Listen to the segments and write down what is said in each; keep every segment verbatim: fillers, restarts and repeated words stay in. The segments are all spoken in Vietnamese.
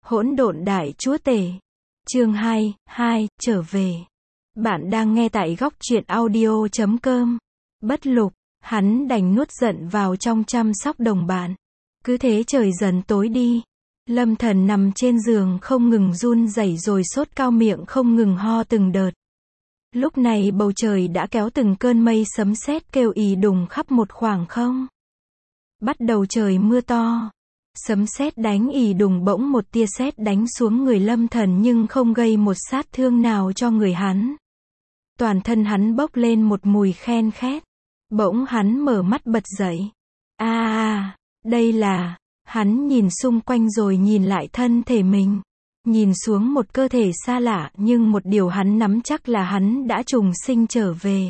Hỗn độn đại chúa tể. Chương hai, hai, trở về. Bạn đang nghe tại góc truyện audio chấm com. Bất lục, hắn đành nuốt giận vào trong chăm sóc đồng bạn. Cứ thế trời dần tối đi. Lâm Thần nằm trên giường không ngừng run rẩy rồi sốt cao, miệng không ngừng ho từng đợt. Lúc này bầu trời đã kéo từng cơn mây sấm sét kêu ì đùng khắp một khoảng không. Bắt đầu trời mưa to. Sấm sét đánh ì đùng, bỗng một tia sét đánh xuống người Lâm Thần nhưng không gây một sát thương nào cho người hắn. Toàn thân hắn bốc lên một mùi khen khét. Bỗng hắn mở mắt bật dậy. A à, đây là... Hắn nhìn xung quanh rồi nhìn lại thân thể mình. Nhìn xuống một cơ thể xa lạ, nhưng một điều hắn nắm chắc là hắn đã trùng sinh trở về.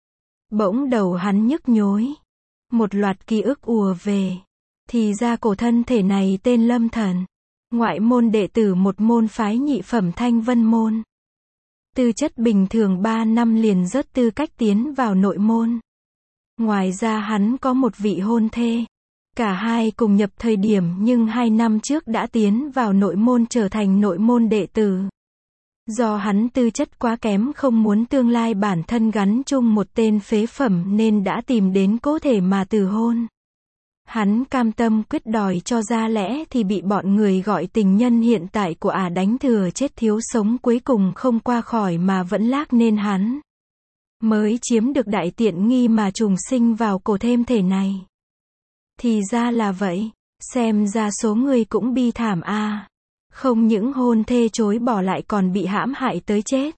Bỗng đầu hắn nhức nhối. Một loạt ký ức ùa về. Thì ra cổ thân thể này tên Lâm Thần. Ngoại môn đệ tử một môn phái nhị phẩm Thanh Vân môn. Tư chất bình thường ba năm liền rớt tư cách tiến vào nội môn. Ngoài ra hắn có một vị hôn thê. Cả hai cùng nhập thời điểm nhưng hai năm trước đã tiến vào nội môn trở thành nội môn đệ tử. Do hắn tư chất quá kém, không muốn tương lai bản thân gắn chung một tên phế phẩm nên đã tìm đến cố thể mà từ hôn. Hắn cam tâm quyết đòi cho ra lẽ thì bị bọn người gọi tình nhân hiện tại của ả đánh thừa chết thiếu sống, cuối cùng không qua khỏi mà vẫn lác, nên hắn mới chiếm được đại tiện nghi mà trùng sinh vào cổ thêm thể này. Thì ra là vậy, xem ra số người cũng bi thảm a. À. Không những hôn thê chối bỏ lại còn bị hãm hại tới chết.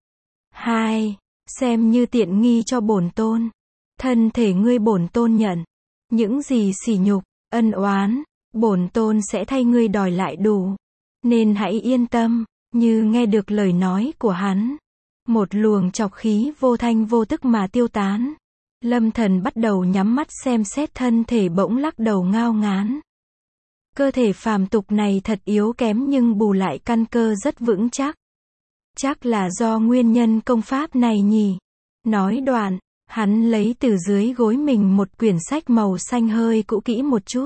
Hai, xem như tiện nghi cho bổn tôn. Thân thể ngươi bổn tôn nhận. Những gì sỉ nhục, ân oán, bổn tôn sẽ thay ngươi đòi lại đủ. Nên hãy yên tâm. Như nghe được lời nói của hắn, một luồng trọc khí vô thanh vô tức mà tiêu tán. Lâm Thần bắt đầu nhắm mắt xem xét thân thể, bỗng lắc đầu ngao ngán. Cơ thể phàm tục này thật yếu kém nhưng bù lại căn cơ rất vững chắc. Chắc là do nguyên nhân công pháp này nhỉ. Nói đoạn, hắn lấy từ dưới gối mình một quyển sách màu xanh hơi cũ kỹ một chút.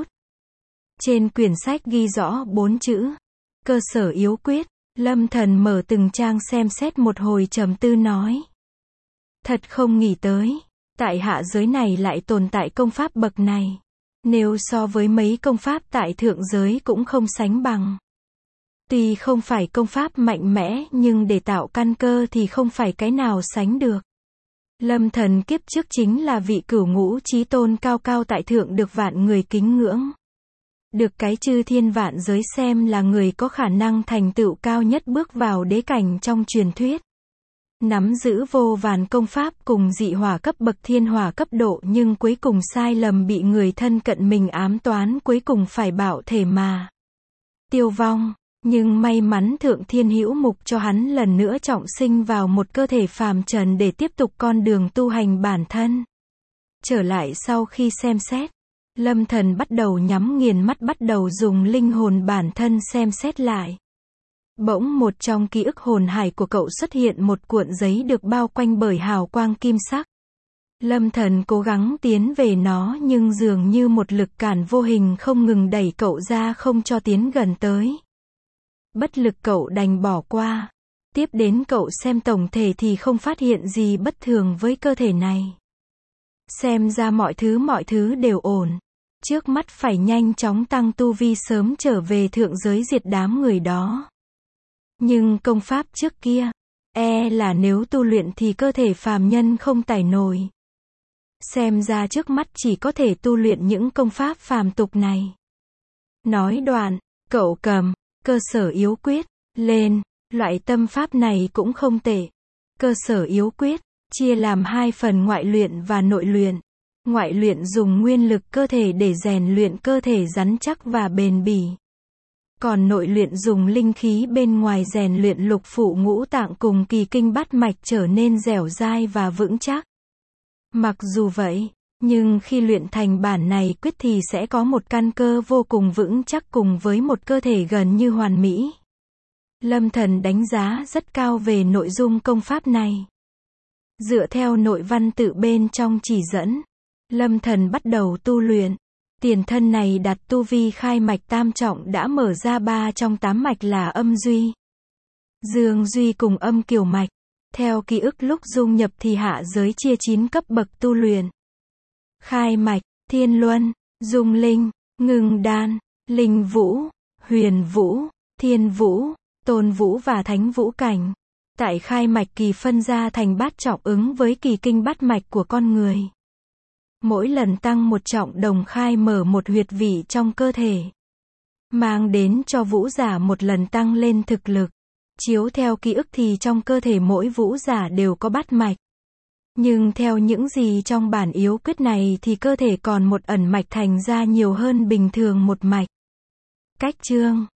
Trên quyển sách ghi rõ bốn chữ: cơ sở yếu quyết. Lâm Thần mở từng trang xem xét một hồi trầm tư nói. Thật không nghĩ tới. Tại hạ giới này lại tồn tại công pháp bậc này. Nếu so với mấy công pháp tại thượng giới cũng không sánh bằng. Tuy không phải công pháp mạnh mẽ nhưng để tạo căn cơ thì không phải cái nào sánh được. Lâm Thần kiếp trước chính là vị cửu ngũ chí tôn cao cao tại thượng, được vạn người kính ngưỡng. Được cái chư thiên vạn giới xem là người có khả năng thành tựu cao nhất, bước vào đế cảnh trong truyền thuyết. Nắm giữ vô vàn công pháp cùng dị hỏa cấp bậc thiên hỏa cấp độ, nhưng cuối cùng sai lầm bị người thân cận mình ám toán, cuối cùng phải bạo thể mà tiêu vong. Nhưng may mắn thượng thiên hữu mục cho hắn lần nữa trọng sinh vào một cơ thể phàm trần để tiếp tục con đường tu hành bản thân. Trở lại sau khi xem xét, Lâm Thần bắt đầu nhắm nghiền mắt, bắt đầu dùng linh hồn bản thân xem xét lại. Bỗng một trong ký ức hồn hải của cậu xuất hiện một cuộn giấy được bao quanh bởi hào quang kim sắc. Lâm Thần cố gắng tiến về nó nhưng dường như một lực cản vô hình không ngừng đẩy cậu ra, không cho tiến gần tới. Bất lực cậu đành bỏ qua. Tiếp đến cậu xem tổng thể thì không phát hiện gì bất thường với cơ thể này. Xem ra mọi thứ mọi thứ đều ổn. Trước mắt phải nhanh chóng tăng tu vi, sớm trở về thượng giới diệt đám người đó. Nhưng công pháp trước kia, e là nếu tu luyện thì cơ thể phàm nhân không tải nổi. Xem ra trước mắt chỉ có thể tu luyện những công pháp phàm tục này. Nói đoạn, cậu cầm cơ sở yếu quyết lên. Loại tâm pháp này cũng không tệ. Cơ sở yếu quyết chia làm hai phần, ngoại luyện và nội luyện. Ngoại luyện dùng nguyên lực cơ thể để rèn luyện cơ thể rắn chắc và bền bỉ. Còn nội luyện dùng linh khí bên ngoài rèn luyện lục phủ ngũ tạng cùng kỳ kinh bát mạch trở nên dẻo dai và vững chắc. Mặc dù vậy, nhưng khi luyện thành bản này quyết thì sẽ có một căn cơ vô cùng vững chắc cùng với một cơ thể gần như hoàn mỹ. Lâm Thần đánh giá rất cao về nội dung công pháp này. Dựa theo nội văn tự bên trong chỉ dẫn, Lâm Thần bắt đầu tu luyện. Tiền thân này đặt tu vi khai mạch tam trọng đã mở ra ba trong tám mạch là âm duy, dương duy cùng âm kiều mạch. Theo ký ức lúc dung nhập thì hạ giới chia chín cấp bậc tu luyện. Khai mạch, thiên luân, dung linh, ngưng đan, linh vũ, huyền vũ, thiên vũ, tôn vũ và thánh vũ cảnh. Tại khai mạch kỳ phân ra thành bát trọng ứng với kỳ kinh bát mạch của con người. Mỗi lần tăng một trọng đồng khai mở một huyệt vị trong cơ thể, mang đến cho vũ giả một lần tăng lên thực lực. Chiếu theo ký ức thì trong cơ thể mỗi vũ giả đều có bát mạch. Nhưng theo những gì trong bản yếu quyết này thì cơ thể còn một ẩn mạch thành ra nhiều hơn bình thường một mạch. Cách chương